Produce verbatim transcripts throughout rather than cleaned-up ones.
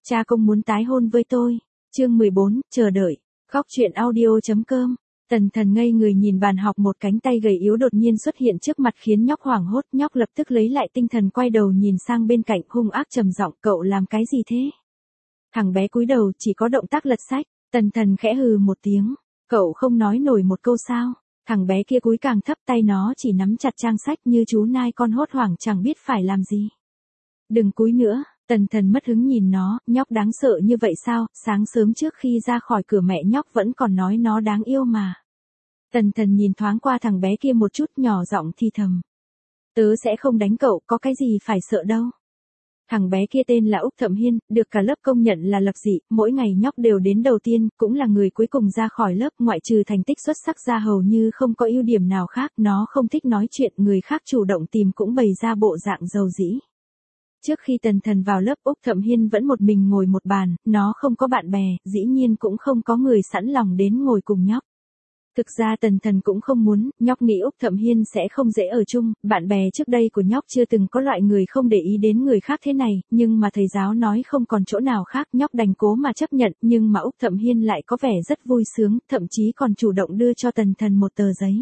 Cha công muốn tái hôn với tôi. Chương mười bốn, chờ đợi. Góc truyện audio.com. Tần Thần ngây người nhìn bàn học, một cánh tay gầy yếu đột nhiên xuất hiện trước mặt khiến nhóc hoảng hốt. Nhóc lập tức lấy lại tinh thần, quay đầu nhìn sang bên cạnh, hung ác trầm giọng, cậu làm cái gì thế? Thằng bé cúi đầu, chỉ có động tác lật sách. Tần Thần khẽ hừ một tiếng. Cậu không nói nổi một câu sao? Thằng bé kia cúi càng thấp, tay nó chỉ nắm chặt trang sách như chú nai con, hốt hoảng chẳng biết phải làm gì. Đừng cúi nữa. Tần Thần mất hứng nhìn nó, nhóc đáng sợ như vậy sao? Sáng sớm trước khi ra khỏi cửa mẹ nhóc vẫn còn nói nó đáng yêu mà. Tần Thần nhìn thoáng qua thằng bé kia một chút, nhỏ giọng thì thầm. Tớ sẽ không đánh cậu, có cái gì phải sợ đâu. Thằng bé kia tên là Úc Thậm Hiên, được cả lớp công nhận là lập dị, mỗi ngày nhóc đều đến đầu tiên, cũng là người cuối cùng ra khỏi lớp, ngoại trừ thành tích xuất sắc ra hầu như không có ưu điểm nào khác. Nó không thích nói chuyện, người khác chủ động tìm cũng bày ra bộ dạng giàu dĩ. Trước khi Tần Thần vào lớp, Úc Thậm Hiên vẫn một mình ngồi một bàn, nó không có bạn bè, dĩ nhiên cũng không có người sẵn lòng đến ngồi cùng nhóc. Thực ra Tần Thần cũng không muốn, nhóc nghĩ Úc Thậm Hiên sẽ không dễ ở chung, bạn bè trước đây của nhóc chưa từng có loại người không để ý đến người khác thế này, nhưng mà thầy giáo nói không còn chỗ nào khác, nhóc đành cố mà chấp nhận, nhưng mà Úc Thậm Hiên lại có vẻ rất vui sướng, thậm chí còn chủ động đưa cho Tần Thần một tờ giấy.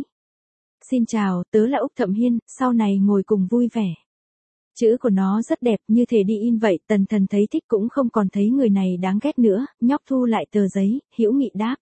Xin chào, tớ là Úc Thậm Hiên, sau này ngồi cùng vui vẻ. Chữ của nó rất đẹp, như thể đi in vậy. Tần Thần thấy thích, cũng không còn thấy người này đáng ghét nữa. Nhóc thu lại tờ giấy, hữu nghị đáp.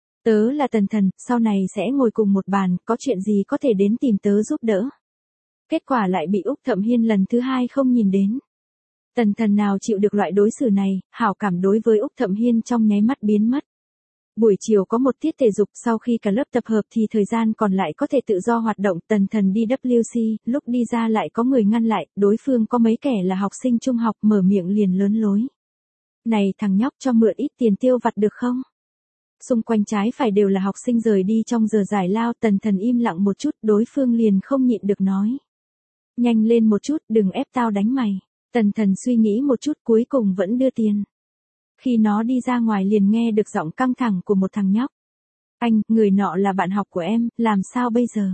Tớ là Tần Thần, sau này sẽ ngồi cùng một bàn, có chuyện gì có thể đến tìm tớ giúp đỡ. Kết quả lại bị Úc Thậm Hiên lần thứ hai không nhìn đến. Tần Thần nào chịu được loại đối xử này, hảo cảm đối với Úc Thậm Hiên trong nháy mắt biến mất. Buổi chiều có một tiết thể dục, sau khi cả lớp tập hợp thì thời gian còn lại có thể tự do hoạt động. Tần Thần đi W C, lúc đi ra lại có người ngăn lại, đối phương có mấy kẻ là học sinh trung học, mở miệng liền lớn lối. Này thằng nhóc, cho mượn ít tiền tiêu vặt được không? Xung quanh trái phải đều là học sinh rời đi trong giờ giải lao. Tần Thần im lặng một chút, đối phương liền không nhịn được nói. Nhanh lên một chút, đừng ép tao đánh mày. Tần Thần suy nghĩ một chút, cuối cùng vẫn đưa tiền. Khi nó đi ra ngoài liền nghe được giọng căng thẳng của một thằng nhóc. Anh, người nọ là bạn học của em, làm sao bây giờ?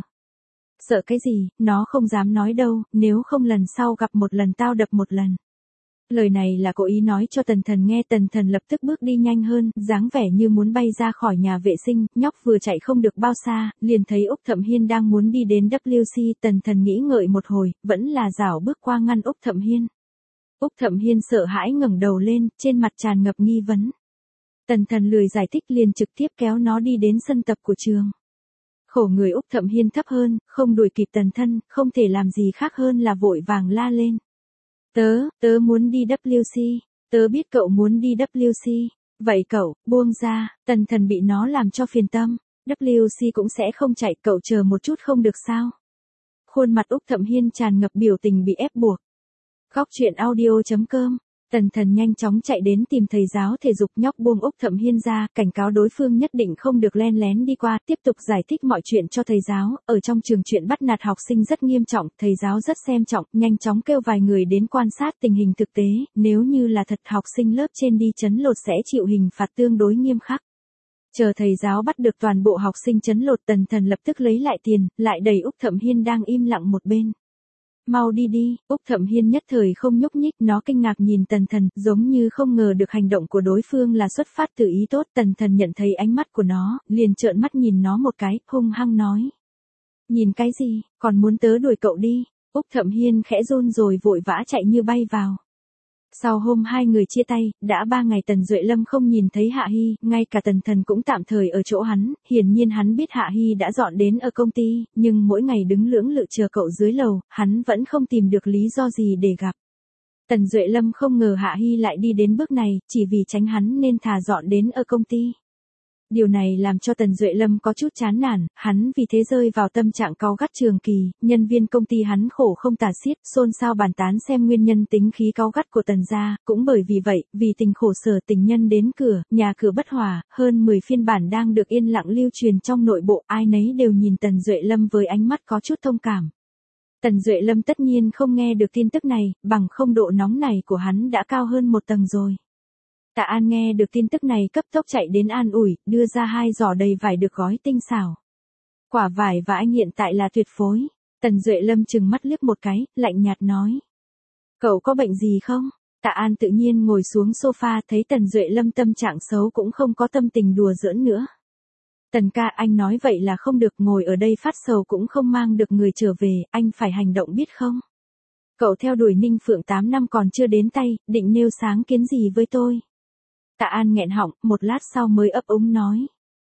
Sợ cái gì, nó không dám nói đâu, nếu không lần sau gặp một lần tao đập một lần. Lời này là cố ý nói cho Tần Thần nghe. Tần Thần lập tức bước đi nhanh hơn, dáng vẻ như muốn bay ra khỏi nhà vệ sinh. Nhóc vừa chạy không được bao xa, liền thấy Úc Thậm Hiên đang muốn đi đến W C. Tần Thần nghĩ ngợi một hồi, vẫn là rảo bước qua ngăn Úc Thậm Hiên. Úc Thậm Hiên sợ hãi ngẩng đầu lên, trên mặt tràn ngập nghi vấn. Tần Thần lười giải thích, liền trực tiếp kéo nó đi đến sân tập của trường. Khổ người Úc Thậm Hiên thấp hơn, không đuổi kịp Tần Thần, không thể làm gì khác hơn là vội vàng la lên. Tớ, tớ muốn đi W C, tớ biết cậu muốn đi W C, vậy cậu, buông ra. Tần Thần bị nó làm cho phiền tâm, W C cũng sẽ không chạy, cậu chờ một chút không được sao? Khuôn mặt Úc Thậm Hiên tràn ngập biểu tình bị ép buộc. Góc truyện audio.com. Tần Thần nhanh chóng chạy đến tìm thầy giáo thể dục. Nhóc buông Úc Thậm Hiên ra, cảnh cáo đối phương nhất định không được len lén đi qua, tiếp tục giải thích mọi chuyện cho thầy giáo. Ở trong trường chuyện bắt nạt học sinh rất nghiêm trọng, thầy giáo rất xem trọng, nhanh chóng kêu vài người đến quan sát tình hình thực tế, nếu như là thật học sinh lớp trên đi trấn lột sẽ chịu hình phạt tương đối nghiêm khắc. Chờ thầy giáo bắt được toàn bộ học sinh trấn lột, Tần Thần lập tức lấy lại tiền, lại đẩy Úc Thậm Hiên đang im lặng một bên. Mau đi đi. Úc Thậm Hiên nhất thời không nhúc nhích, nó kinh ngạc nhìn Tần Thần, giống như không ngờ được hành động của đối phương là xuất phát từ ý tốt. Tần Thần nhận thấy ánh mắt của nó, liền trợn mắt nhìn nó một cái, hung hăng nói. Nhìn cái gì, còn muốn tớ đuổi cậu đi? Úc Thậm Hiên khẽ run rồi vội vã chạy như bay vào. Sau hôm hai người chia tay, đã ba ngày Tần Duệ Lâm không nhìn thấy Hạ Hy, ngay cả Tần Thần cũng tạm thời ở chỗ hắn, hiển nhiên hắn biết Hạ Hy đã dọn đến ở công ty, nhưng mỗi ngày đứng lưỡng lự chờ cậu dưới lầu, hắn vẫn không tìm được lý do gì để gặp. Tần Duệ Lâm không ngờ Hạ Hy lại đi đến bước này, chỉ vì tránh hắn nên thà dọn đến ở công ty. Điều này làm cho Tần Duệ Lâm có chút chán nản, hắn vì thế rơi vào tâm trạng cáu gắt trường kỳ, nhân viên công ty hắn khổ không tả xiết, xôn xao bàn tán xem nguyên nhân tính khí cáu gắt của Tần gia, cũng bởi vì vậy, vì tình khổ sở tình nhân đến cửa, nhà cửa bất hòa, hơn mười phiên bản đang được yên lặng lưu truyền trong nội bộ, ai nấy đều nhìn Tần Duệ Lâm với ánh mắt có chút thông cảm. Tần Duệ Lâm tất nhiên không nghe được tin tức này, bằng không độ nóng này của hắn đã cao hơn một tầng rồi. Tạ An nghe được tin tức này cấp tốc chạy đến an ủi, đưa ra hai giỏ đầy vải được gói tinh xảo. Quả vải và anh hiện tại là tuyệt phối. Tần Duệ Lâm trừng mắt liếc một cái, lạnh nhạt nói. Cậu có bệnh gì không? Tạ An tự nhiên ngồi xuống sofa, thấy Tần Duệ Lâm tâm trạng xấu cũng không có tâm tình đùa giỡn nữa. Tần ca, anh nói vậy là không được, ngồi ở đây phát sầu cũng không mang được người trở về, anh phải hành động biết không? Cậu theo đuổi Ninh Phượng tám năm còn chưa đến tay, định nêu sáng kiến gì với tôi? Tạ An nghẹn họng, một lát sau mới ấp úng nói.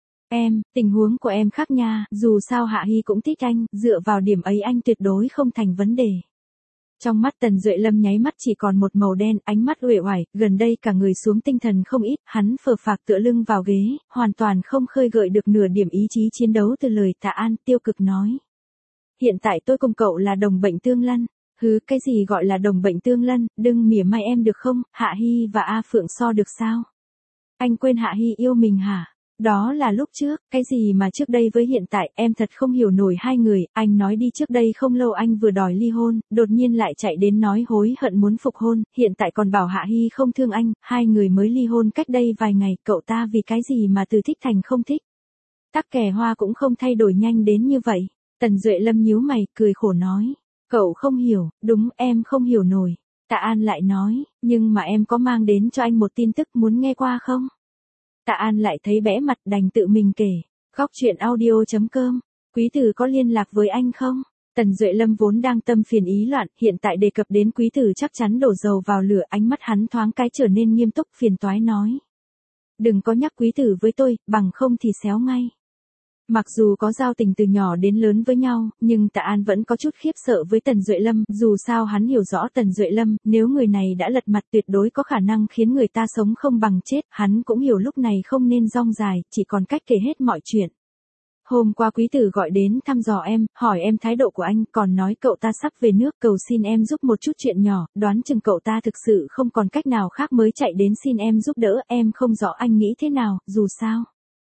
Em, tình huống của em khác nha, dù sao Hạ Hy cũng thích anh, dựa vào điểm ấy anh tuyệt đối không thành vấn đề. Trong mắt Tần Duệ Lâm nháy mắt chỉ còn một màu đen, ánh mắt uể oải, gần đây cả người xuống tinh thần không ít, hắn phờ phạc tựa lưng vào ghế, hoàn toàn không khơi gợi được nửa điểm ý chí chiến đấu từ lời Tạ An, tiêu cực nói. Hiện tại tôi cùng cậu là đồng bệnh tương lân. Hứ, cái gì gọi là đồng bệnh tương lân, đừng mỉa mai em được không, Hạ Hy và A Phượng so được sao? Anh quên Hạ Hy yêu mình hả? Đó là lúc trước, cái gì mà trước đây với hiện tại, em thật không hiểu nổi hai người, anh nói đi trước đây không lâu anh vừa đòi ly hôn, đột nhiên lại chạy đến nói hối hận muốn phục hôn, hiện tại còn bảo Hạ Hy không thương anh, hai người mới ly hôn cách đây vài ngày, cậu ta vì cái gì mà từ thích thành không thích? Tắc kè hoa cũng không thay đổi nhanh đến như vậy. Tần Duệ Lâm nhíu mày, cười khổ nói. Cậu không hiểu, đúng em không hiểu nổi. Tạ An lại nói, nhưng mà em có mang đến cho anh một tin tức muốn nghe qua không? Tạ An lại thấy bẽ mặt đành tự mình kể. Góc chuyện audio chấm com. Quý tử có liên lạc với anh không? Tần Duệ Lâm vốn đang tâm phiền ý loạn, hiện tại đề cập đến quý tử chắc chắn đổ dầu vào lửa, ánh mắt hắn thoáng cái trở nên nghiêm túc, phiền toái nói. Đừng có nhắc quý tử với tôi, bằng không thì xéo ngay. Mặc dù có giao tình từ nhỏ đến lớn với nhau, nhưng Tạ An vẫn có chút khiếp sợ với Tần Duệ Lâm, dù sao hắn hiểu rõ Tần Duệ Lâm, nếu người này đã lật mặt tuyệt đối có khả năng khiến người ta sống không bằng chết, hắn cũng hiểu lúc này không nên rong dài, chỉ còn cách kể hết mọi chuyện. Hôm qua quý tử gọi đến thăm dò em, hỏi em thái độ của anh, còn nói cậu ta sắp về nước, cầu xin em giúp một chút chuyện nhỏ, đoán chừng cậu ta thực sự không còn cách nào khác mới chạy đến xin em giúp đỡ, em không rõ anh nghĩ thế nào, dù sao.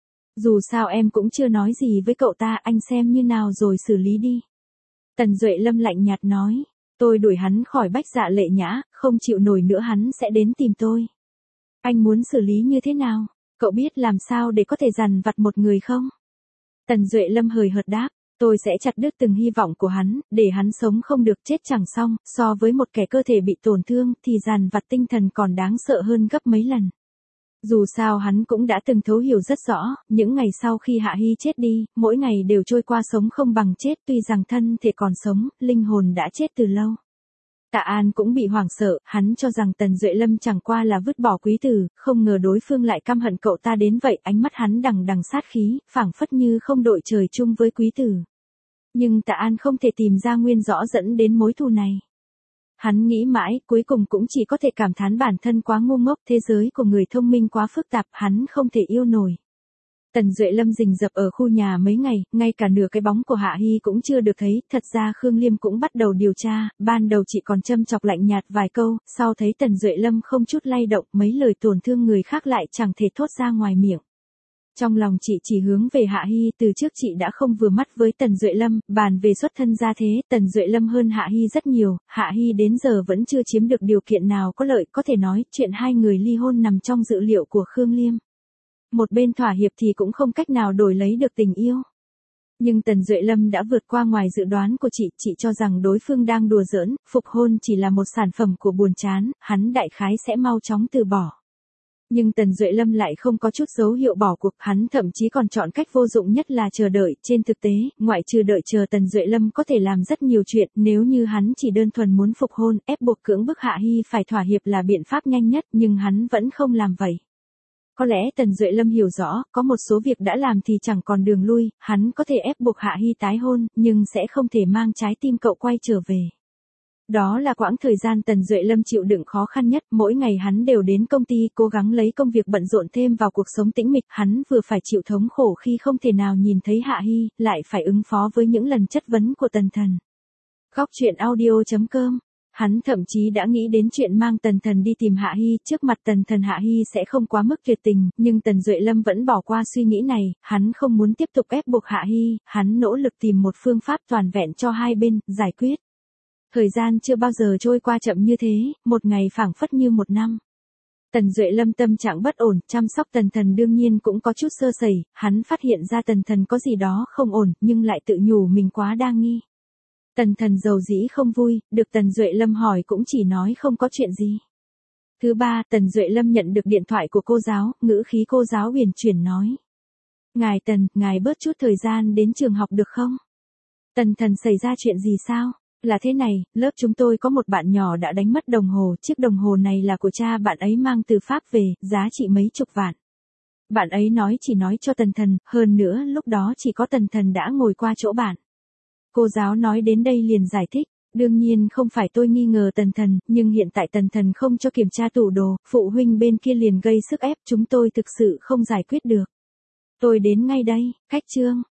Dù sao em cũng chưa nói gì với cậu ta, anh xem như nào rồi xử lý đi. Tần Duệ Lâm lạnh nhạt nói, tôi đuổi hắn khỏi Bách Dạ Lệ Nhã, không chịu nổi nữa hắn sẽ đến tìm tôi. Anh muốn xử lý như thế nào? Cậu biết làm sao để có thể dằn vặt một người không? Tần Duệ Lâm hời hợt đáp, tôi sẽ chặt đứt từng hy vọng của hắn, để hắn sống không được chết chẳng xong, so với một kẻ cơ thể bị tổn thương thì dằn vặt tinh thần còn đáng sợ hơn gấp mấy lần. Dù sao hắn cũng đã từng thấu hiểu rất rõ, những ngày sau khi Hạ Hy chết đi, mỗi ngày đều trôi qua sống không bằng chết, tuy rằng thân thể còn sống, linh hồn đã chết từ lâu. Tạ An cũng bị hoảng sợ, hắn cho rằng Tần Duệ Lâm chẳng qua là vứt bỏ quý tử, không ngờ đối phương lại căm hận cậu ta đến vậy, ánh mắt hắn đằng đằng sát khí, phảng phất như không đội trời chung với quý tử. Nhưng Tạ An không thể tìm ra nguyên rõ dẫn đến mối thù này. Hắn nghĩ mãi, cuối cùng cũng chỉ có thể cảm thán bản thân quá ngu ngốc, thế giới của người thông minh quá phức tạp, hắn không thể yêu nổi. Tần Duệ Lâm rình rập ở khu nhà mấy ngày, ngay cả nửa cái bóng của Hạ Hy cũng chưa được thấy, thật ra Khương Liêm cũng bắt đầu điều tra, ban đầu chị còn châm chọc lạnh nhạt vài câu, sau thấy Tần Duệ Lâm không chút lay động, mấy lời tổn thương người khác lại chẳng thể thốt ra ngoài miệng. Trong lòng chị chỉ hướng về Hạ Hy, từ trước chị đã không vừa mắt với Tần Duệ Lâm, bàn về xuất thân gia thế, Tần Duệ Lâm hơn Hạ Hy rất nhiều, Hạ Hy đến giờ vẫn chưa chiếm được điều kiện nào có lợi, có thể nói, chuyện hai người ly hôn nằm trong dự liệu của Khương Liêm. Một bên thỏa hiệp thì cũng không cách nào đổi lấy được tình yêu. Nhưng Tần Duệ Lâm đã vượt qua ngoài dự đoán của chị, chị cho rằng đối phương đang đùa giỡn, phục hôn chỉ là một sản phẩm của buồn chán, hắn đại khái sẽ mau chóng từ bỏ. Nhưng Tần Duệ Lâm lại không có chút dấu hiệu bỏ cuộc, hắn thậm chí còn chọn cách vô dụng nhất là chờ đợi, trên thực tế, ngoại trừ đợi chờ Tần Duệ Lâm có thể làm rất nhiều chuyện, nếu như hắn chỉ đơn thuần muốn phục hôn, ép buộc cưỡng bức Hạ Hy phải thỏa hiệp là biện pháp nhanh nhất, nhưng hắn vẫn không làm vậy. Có lẽ Tần Duệ Lâm hiểu rõ, có một số việc đã làm thì chẳng còn đường lui, hắn có thể ép buộc Hạ Hy tái hôn, nhưng sẽ không thể mang trái tim cậu quay trở về. Đó là quãng thời gian Tần Duệ Lâm chịu đựng khó khăn nhất, mỗi ngày hắn đều đến công ty cố gắng lấy công việc bận rộn thêm vào cuộc sống tĩnh mịch, hắn vừa phải chịu thống khổ khi không thể nào nhìn thấy Hạ Hy, lại phải ứng phó với những lần chất vấn của Tần Thần. Góc chuyện audio chấm com. Hắn thậm chí đã nghĩ đến chuyện mang Tần Thần đi tìm Hạ Hy, trước mặt Tần Thần Hạ Hy sẽ không quá mức tuyệt tình, nhưng Tần Duệ Lâm vẫn bỏ qua suy nghĩ này, hắn không muốn tiếp tục ép buộc Hạ Hy, hắn nỗ lực tìm một phương pháp toàn vẹn cho hai bên, giải quyết. Thời gian chưa bao giờ trôi qua chậm như thế, một ngày phảng phất như một năm. Tần Duệ Lâm tâm trạng bất ổn, chăm sóc Tần Thần đương nhiên cũng có chút sơ sẩy, hắn phát hiện ra Tần Thần có gì đó không ổn, nhưng lại tự nhủ mình quá đa nghi. Tần Thần dầu dĩ không vui, được Tần Duệ Lâm hỏi cũng chỉ nói không có chuyện gì. Thứ ba, Tần Duệ Lâm nhận được điện thoại của cô giáo, ngữ khí cô giáo uyển chuyển nói. Ngài Tần, ngài bớt chút thời gian đến trường học được không? Tần Thần xảy ra chuyện gì sao? Là thế này, lớp chúng tôi có một bạn nhỏ đã đánh mất đồng hồ, chiếc đồng hồ này là của cha bạn ấy mang từ Pháp về, giá trị mấy chục vạn. Bạn ấy nói chỉ nói cho Tần Thần, hơn nữa lúc đó chỉ có Tần Thần đã ngồi qua chỗ bạn. Cô giáo nói đến đây liền giải thích. Đương nhiên không phải tôi nghi ngờ Tần Thần, nhưng hiện tại Tần Thần không cho kiểm tra tủ đồ, phụ huynh bên kia liền gây sức ép, chúng tôi thực sự không giải quyết được. Tôi đến ngay đây, cách chương.